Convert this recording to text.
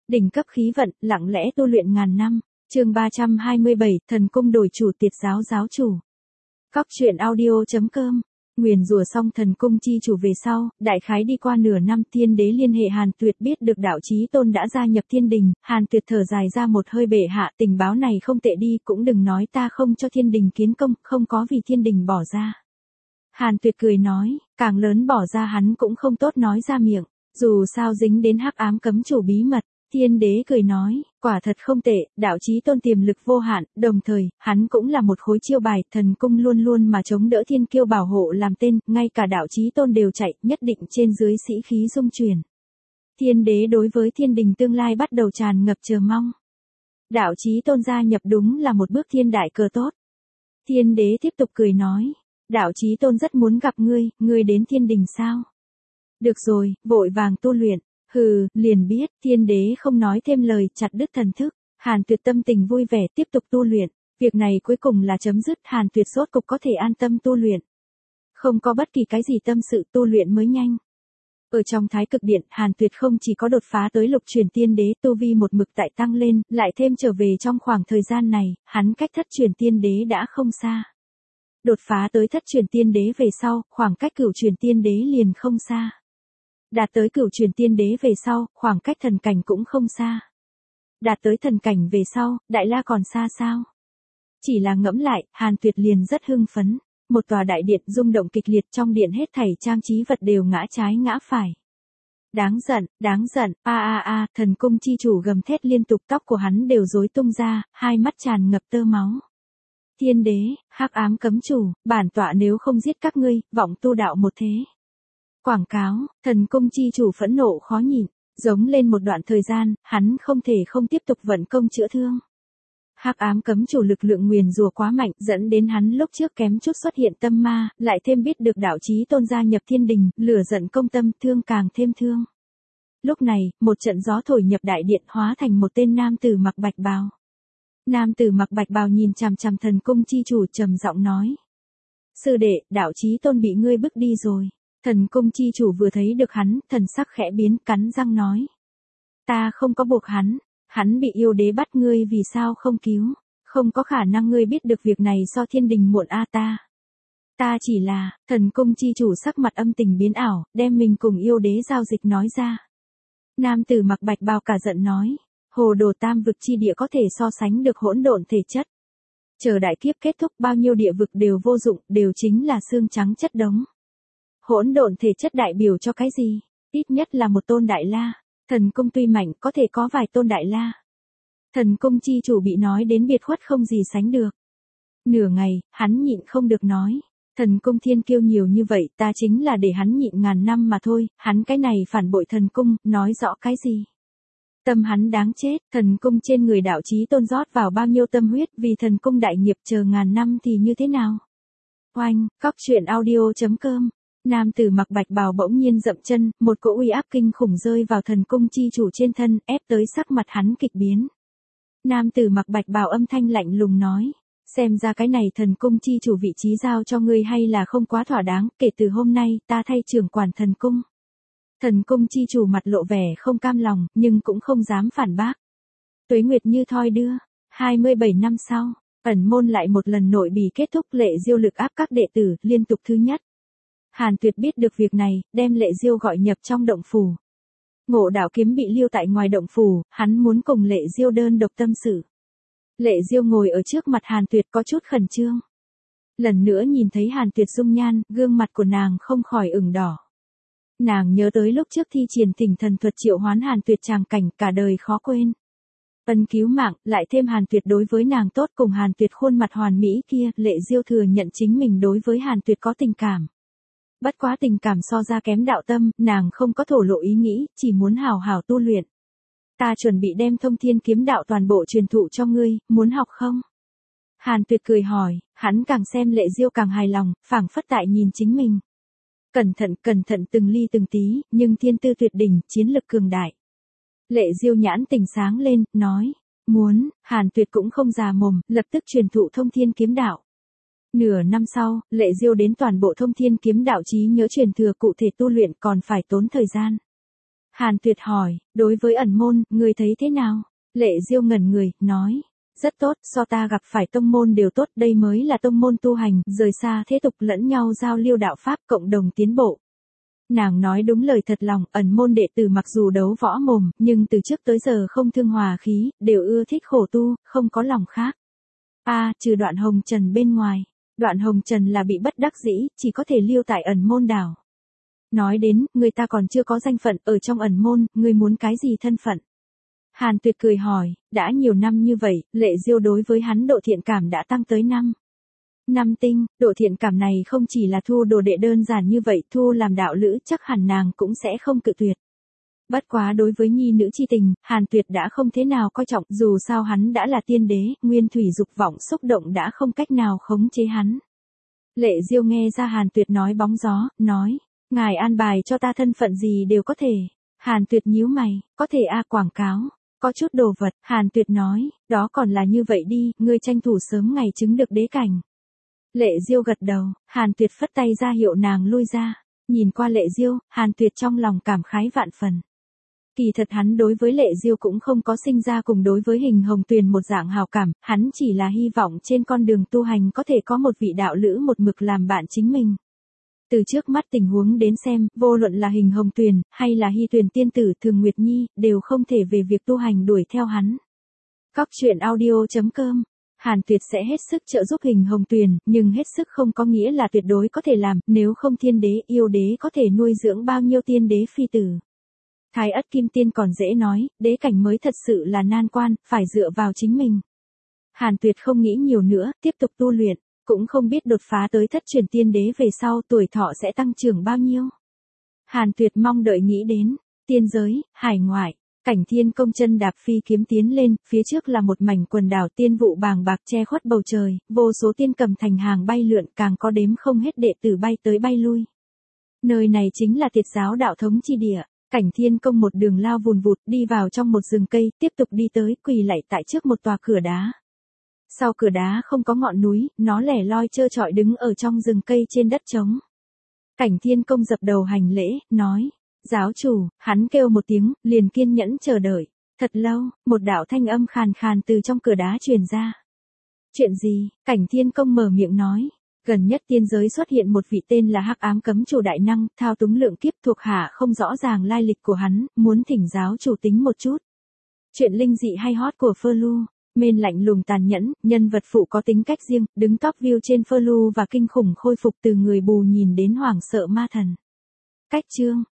Đỉnh cấp khí vận, lặng lẽ tu luyện ngàn năm. Chương 327, thần cung đổi chủ, tiệt giáo giáo chủ. Cóc truyện audio.com. Nguyền rủa xong thần cung chi chủ về sau, đại khái đi qua nửa năm, Thiên đế liên hệ Hàn Tuyệt biết được đạo chí tôn đã gia nhập thiên đình. Hàn Tuyệt thở dài ra một hơi, bệ hạ, tình báo này không tệ đi, cũng đừng nói ta không cho thiên đình kiến công, không có vì thiên đình bỏ ra. Hàn Tuyệt cười nói, càng lớn bỏ ra hắn cũng không tốt nói ra miệng, dù sao dính đến hắc ám cấm chủ bí mật. Thiên đế cười nói, quả thật không tệ, đạo chí tôn tiềm lực vô hạn, đồng thời, hắn cũng là một khối chiêu bài, thần cung luôn luôn mà chống đỡ thiên kiêu bảo hộ làm tên, ngay cả đạo chí tôn đều chạy, nhất định trên dưới sĩ khí dung truyền. Thiên đế đối với thiên đình tương lai bắt đầu tràn ngập chờ mong. Đạo chí tôn gia nhập đúng là một bước thiên đại cờ tốt. Thiên đế tiếp tục cười nói, đạo chí tôn rất muốn gặp ngươi đến thiên đình sao? Được rồi, vội vàng tu luyện. Hừ, liền biết, thiên đế không nói thêm lời, chặt đứt thần thức. Hàn Tuyệt tâm tình vui vẻ tiếp tục tu luyện. Việc này cuối cùng là chấm dứt, Hàn Tuyệt rốt cục có thể an tâm tu luyện. Không có bất kỳ cái gì tâm sự, tu luyện mới nhanh. Ở trong Thái Cực Điện, Hàn Tuyệt không chỉ có đột phá tới lục truyền tiên đế, tu vi một mực tại tăng lên, lại thêm trở về trong khoảng thời gian này, hắn cách thất truyền tiên đế đã không xa. Đột phá tới thất truyền tiên đế về sau, khoảng cách cửu truyền tiên đế liền không xa. Đạt tới cửu truyền tiên đế về sau, khoảng cách thần cảnh cũng không xa. Đạt tới thần cảnh về sau, Đại La còn xa sao? Chỉ là ngẫm lại, Hàn Tuyệt liền rất hưng phấn. Một tòa đại điện rung động kịch liệt, trong điện hết thảy trang trí vật đều ngã trái ngã phải. Đáng giận, thần cung chi chủ gầm thét liên tục, tóc của hắn đều rối tung ra, hai mắt tràn ngập tơ máu. Thiên đế, hắc ám cấm chủ, bản tọa nếu không giết các ngươi, vọng tu đạo một thế. Quảng cáo, thần cung chi chủ phẫn nộ khó nhịn, giống lên một đoạn thời gian, hắn không thể không tiếp tục vận công chữa thương. Hắc ám cấm chủ lực lượng nguyền rủa quá mạnh, dẫn đến hắn lúc trước kém chút xuất hiện tâm ma, lại thêm biết được đạo chí tôn gia nhập thiên đình, lửa giận công tâm, thương càng thêm thương. Lúc này, một trận gió thổi nhập đại điện, hóa thành một tên nam tử mặc bạch bào. Nam tử mặc bạch bào nhìn chằm chằm thần cung chi chủ, trầm giọng nói: sư đệ, đạo chí tôn bị ngươi bức đi rồi. Thần cung chi chủ vừa thấy được hắn, thần sắc khẽ biến, cắn răng nói: ta không có buộc hắn bị yêu đế bắt, ngươi vì sao không cứu? Không có khả năng ngươi biết được việc này so thiên đình muộn ta chỉ là, thần cung chi chủ sắc mặt âm tình biến ảo, đem mình cùng yêu đế giao dịch nói ra. Nam tử mặc bạch bào cả giận nói: hồ đồ, tam vực chi địa có thể so sánh được hỗn độn thể chất. Chờ đại kiếp kết thúc, bao nhiêu địa vực đều vô dụng, đều chính là xương trắng chất đống. Hỗn độn thể chất đại biểu cho cái gì? Ít nhất là một tôn đại la. Thần cung tuy mạnh, có thể có vài tôn đại la. Thần cung chi chủ bị nói đến biệt khuất không gì sánh được. Nửa ngày, hắn nhịn không được nói: thần cung thiên kiêu nhiều như vậy, ta chính là để hắn nhịn ngàn năm mà thôi, hắn cái này phản bội thần cung, nói rõ cái gì? Tâm hắn đáng chết, thần cung trên người đạo chí tôn rót vào bao nhiêu tâm huyết, vì thần cung đại nghiệp chờ ngàn năm thì như thế nào? Oanh, cóc truyện audio.com. Nam tử mặc bạch bào bỗng nhiên dậm chân, một cỗ uy áp kinh khủng rơi vào thần cung chi chủ trên thân, ép tới sắc mặt hắn kịch biến. Nam tử mặc bạch bào âm thanh lạnh lùng nói: xem ra cái này thần cung chi chủ vị trí giao cho ngươi hay là không quá thỏa đáng, kể từ hôm nay, ta thay trưởng quản thần cung. Thần cung chi chủ mặt lộ vẻ không cam lòng, nhưng cũng không dám phản bác. Tuế nguyệt như thoi đưa, 27 năm sau, ẩn môn lại một lần nội bì kết thúc, Lệ Diêu lực áp các đệ tử, liên tục thứ nhất. Hàn Tuyệt biết được việc này, đem Lệ Diêu gọi nhập trong động phủ. Ngộ đạo kiếm bị lưu tại ngoài động phủ, hắn muốn cùng Lệ Diêu đơn độc tâm sự. Lệ Diêu ngồi ở trước mặt Hàn Tuyệt có chút khẩn trương. Lần nữa nhìn thấy Hàn Tuyệt dung nhan, gương mặt của nàng không khỏi ửng đỏ. Nàng nhớ tới lúc trước thi triển Thỉnh Thần thuật triệu hoán Hàn Tuyệt tràng cảnh, cả đời khó quên. Ân cứu mạng, lại thêm Hàn Tuyệt đối với nàng tốt, cùng Hàn Tuyệt khuôn mặt hoàn mỹ kia, Lệ Diêu thừa nhận chính mình đối với Hàn Tuyệt có tình cảm. Bất quá tình cảm so ra kém đạo tâm, nàng không có thổ lộ ý nghĩ, chỉ muốn hào hào tu luyện. Ta chuẩn bị đem Thông Thiên kiếm đạo toàn bộ truyền thụ cho ngươi, muốn học không? Hàn Tuyệt cười hỏi, hắn càng xem Lệ Diêu càng hài lòng, phảng phất tại nhìn chính mình. Cẩn thận từng ly từng tí, nhưng thiên tư tuyệt đỉnh, chiến lực cường đại. Lệ Diêu nhãn tình sáng lên, nói: muốn. Hàn Tuyệt cũng không già mồm, lập tức truyền thụ Thông Thiên kiếm đạo. Nửa năm sau, Lệ Diêu đến toàn bộ Thông Thiên kiếm đạo trí nhớ truyền thừa, cụ thể tu luyện còn phải tốn thời gian. Hàn Tuyệt hỏi, đối với ẩn môn, người thấy thế nào? Lệ Diêu ngẩn người, nói, rất tốt, so ta gặp phải tông môn đều tốt, đây mới là tông môn tu hành, rời xa thế tục lẫn nhau giao lưu đạo pháp cộng đồng tiến bộ. Nàng nói đúng lời thật lòng, ẩn môn đệ tử mặc dù đấu võ mồm, nhưng từ trước tới giờ không thương hòa khí, đều ưa thích khổ tu, không có lòng khác. Trừ Đoạn Hồng Trần bên ngoài. Đoạn Hồng Trần là bị bất đắc dĩ, chỉ có thể lưu tại ẩn môn đảo. Nói đến, người ta còn chưa có danh phận, ở trong ẩn môn, người muốn cái gì thân phận? Hàn Tuyệt cười hỏi, đã nhiều năm như vậy, Lệ Diêu đối với hắn độ thiện cảm đã tăng tới 5 tinh, độ thiện cảm này không chỉ là thu đồ đệ đơn giản như vậy, thu làm đạo lữ chắc hẳn nàng cũng sẽ không cự tuyệt. Bất quá đối với nhi nữ chi tình, Hàn Tuyệt đã không thế nào coi trọng, dù sao hắn đã là tiên đế, nguyên thủy dục vọng xúc động đã không cách nào khống chế hắn. Lệ Diêu nghe ra Hàn Tuyệt nói bóng gió, nói, ngài an bài cho ta thân phận gì đều có thể. Hàn Tuyệt nhíu mày, có thể quảng cáo, có chút đồ vật, Hàn Tuyệt nói, đó còn là như vậy đi, ngươi tranh thủ sớm ngày chứng được đế cảnh. Lệ Diêu gật đầu, Hàn Tuyệt phất tay ra hiệu nàng lui ra, nhìn qua Lệ Diêu, Hàn Tuyệt trong lòng cảm khái vạn phần. Kỳ thật hắn đối với Lệ Diêu cũng không có sinh ra cùng đối với Hình Hồng Tuyền một dạng hào cảm, hắn chỉ là hy vọng trên con đường tu hành có thể có một vị đạo lữ một mực làm bạn chính mình. Từ trước mắt tình huống đến xem, vô luận là Hình Hồng Tuyền, hay là Hy Tuyền tiên tử Thường Nguyệt Nhi, đều không thể về việc tu hành đuổi theo hắn. Cóc truyện audio.com. Hàn Tuyệt sẽ hết sức trợ giúp Hình Hồng Tuyền, nhưng hết sức không có nghĩa là tuyệt đối có thể làm, nếu không thiên đế, yêu đế có thể nuôi dưỡng bao nhiêu tiên đế phi tử. Thái Ất Kim Tiên còn dễ nói, đế cảnh mới thật sự là nan quan, phải dựa vào chính mình. Hàn Tuyệt không nghĩ nhiều nữa, tiếp tục tu luyện, cũng không biết đột phá tới thất truyền tiên đế về sau tuổi thọ sẽ tăng trưởng bao nhiêu. Hàn Tuyệt mong đợi nghĩ đến, tiên giới, hải ngoại, Cảnh Thiên Công chân đạp phi kiếm tiến lên, phía trước là một mảnh quần đảo tiên vụ bàng bạc che khuất bầu trời, vô số tiên cầm thành hàng bay lượn, càng có đếm không hết đệ tử bay tới bay lui. Nơi này chính là Tiệt giáo đạo thống chi địa. Cảnh Thiên Công một đường lao vùn vụt đi vào trong một rừng cây, tiếp tục đi tới, quỳ lạy tại trước một tòa cửa đá. Sau cửa đá không có ngọn núi, nó lẻ loi trơ trọi đứng ở trong rừng cây trên đất trống. Cảnh Thiên Công dập đầu hành lễ, nói, giáo chủ, hắn kêu một tiếng, liền kiên nhẫn chờ đợi. Thật lâu, một đạo thanh âm khàn khàn từ trong cửa đá truyền ra. Chuyện gì? Cảnh Thiên Công mở miệng nói. Gần nhất tiên giới xuất hiện một vị tên là Hắc Ám Cấm Chủ đại năng, thao túng lượng kiếp thuộc hạ không rõ ràng lai lịch của hắn, muốn thỉnh giáo chủ tính một chút. Chuyện linh dị hay hot của Felu, mên lạnh lùng tàn nhẫn, nhân vật phụ có tính cách riêng, đứng top view trên Felu và kinh khủng khôi phục từ người bù nhìn đến hoảng sợ ma thần. Cách chương